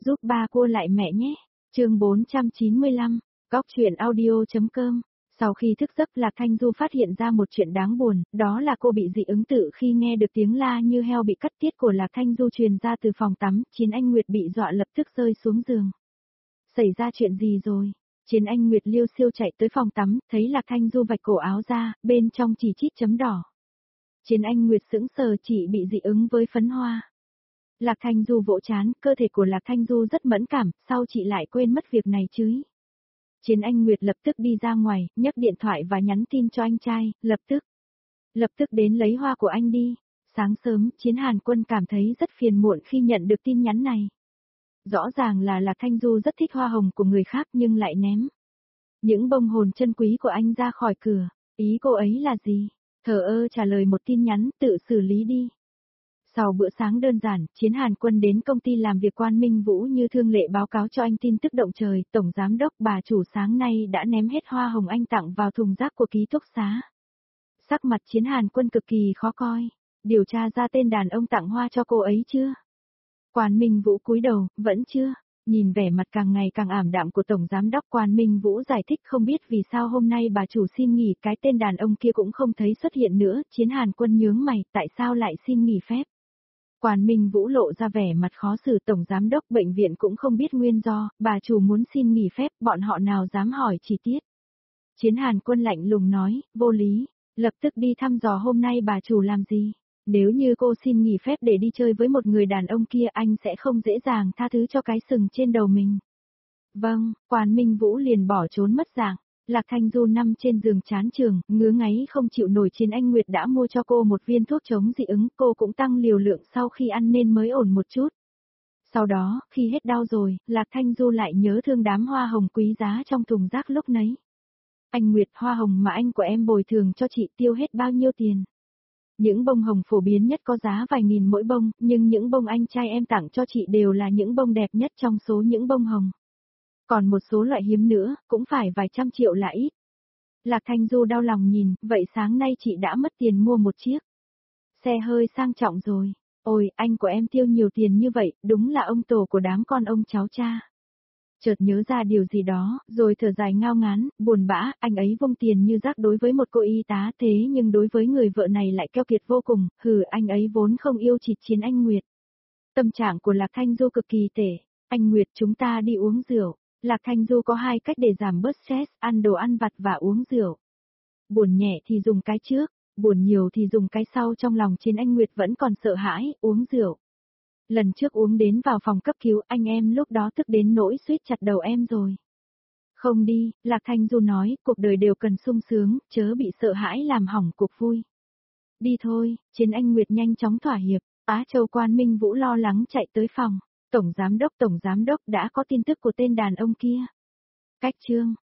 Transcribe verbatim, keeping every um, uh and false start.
Giúp ba cua lại mẹ nhé. Chương bốn trăm chín mươi lăm, Cóc truyện audio.com. Sau khi thức giấc, Lạc Thanh Du phát hiện ra một chuyện đáng buồn, đó là cô bị dị ứng tự khi nghe được tiếng la như heo bị cắt tiết của Lạc Thanh Du truyền ra từ phòng tắm. Chiến Anh Nguyệt bị dọa lập tức rơi xuống giường. Xảy ra chuyện gì rồi? Chiến Anh Nguyệt liêu xiêu chạy tới phòng tắm, thấy Lạc Thanh Du vạch cổ áo ra, bên trong chỉ chít chấm đỏ. Chiến Anh Nguyệt sững sờ, chỉ bị dị ứng với phấn hoa. Lạc Thanh Du vỗ trán, cơ thể của Lạc Thanh Du rất mẫn cảm, sao chị lại quên mất việc này chứ? Chiến Anh Nguyệt lập tức đi ra ngoài, nhấc điện thoại và nhắn tin cho anh trai, lập tức. Lập tức đến lấy hoa của anh đi. Sáng sớm, Chiến Hàn Quân cảm thấy rất phiền muộn khi nhận được tin nhắn này. Rõ ràng là Lạc Thanh Du rất thích hoa hồng của người khác nhưng lại ném những bông hồn chân quý của anh ra khỏi cửa. Ý cô ấy là gì? Thờ ơ trả lời một tin nhắn, tự xử lý đi. Sau bữa sáng đơn giản, Chiến Hàn Quân đến công ty làm việc Quan Minh Vũ như thương lệ báo cáo cho anh tin tức động trời, tổng giám đốc bà chủ sáng nay đã ném hết hoa hồng anh tặng vào thùng rác của ký túc xá. Sắc mặt Chiến Hàn Quân cực kỳ khó coi, điều tra ra tên đàn ông tặng hoa cho cô ấy chưa? Quan Minh Vũ cúi đầu, vẫn chưa. Nhìn vẻ mặt càng ngày càng ảm đạm của tổng giám đốc, Quan Minh Vũ giải thích không biết vì sao hôm nay bà chủ xin nghỉ, cái tên đàn ông kia cũng không thấy xuất hiện nữa. Chiến Hàn Quân nhướng mày, tại sao lại xin nghỉ phép? Quan Minh Vũ lộ ra vẻ mặt khó xử, tổng giám đốc bệnh viện cũng không biết nguyên do, bà chủ muốn xin nghỉ phép, bọn họ nào dám hỏi chi tiết. Chiến Hàn Quân lạnh lùng nói, vô lý, lập tức đi thăm dò hôm nay bà chủ làm gì. Nếu như cô xin nghỉ phép để đi chơi với một người đàn ông kia, anh sẽ không dễ dàng tha thứ cho cái sừng trên đầu mình. Vâng, Quan Minh Vũ liền bỏ trốn mất dạng. Lạc Thanh Du nằm trên giường chán trường, ngứa ngáy không chịu nổi. Chiến Anh Nguyệt đã mua cho cô một viên thuốc chống dị ứng, cô cũng tăng liều lượng sau khi ăn nên mới ổn một chút. Sau đó, khi hết đau rồi, Lạc Thanh Du lại nhớ thương đám hoa hồng quý giá trong thùng rác lúc nấy. Anh Nguyệt, hoa hồng mà anh của em bồi thường cho chị tiêu hết bao nhiêu tiền? Những bông hồng phổ biến nhất có giá vài nghìn mỗi bông, nhưng những bông anh trai em tặng cho chị đều là những bông đẹp nhất trong số những bông hồng. Còn một số loại hiếm nữa, cũng phải vài trăm triệu là ít. Lạc Thanh Du đau lòng nhìn, vậy sáng nay chị đã mất tiền mua một chiếc xe hơi sang trọng rồi. Ôi, anh của em tiêu nhiều tiền như vậy, đúng là ông tổ của đám con ông cháu cha. Chợt nhớ ra điều gì đó, rồi thở dài ngao ngán, buồn bã, anh ấy vung tiền như rác đối với một cô y tá, thế nhưng đối với người vợ này lại keo kiệt vô cùng, hừ, anh ấy vốn không yêu chị Chiến Anh Nguyệt. Tâm trạng của Lạc Thanh Du cực kỳ tệ. Anh Nguyệt, chúng ta đi uống rượu. Lạc Thanh Du có hai cách để giảm bớt stress, ăn đồ ăn vặt và uống rượu. Buồn nhẹ thì dùng cái trước, buồn nhiều thì dùng cái sau. Trong lòng Chiến Anh Nguyệt vẫn còn sợ hãi, uống rượu. Lần trước uống đến vào phòng cấp cứu, anh em lúc đó tức đến nỗi suýt chặt đầu em rồi. Không đi, Lạc Thanh Du nói, cuộc đời đều cần sung sướng, chớ bị sợ hãi làm hỏng cuộc vui. Đi thôi, Chiến Anh Nguyệt nhanh chóng thỏa hiệp. Á Châu Quan Minh Vũ lo lắng chạy tới phòng. Tổng giám đốc, tổng giám đốc đã có tin tức của tên đàn ông kia. Cách chương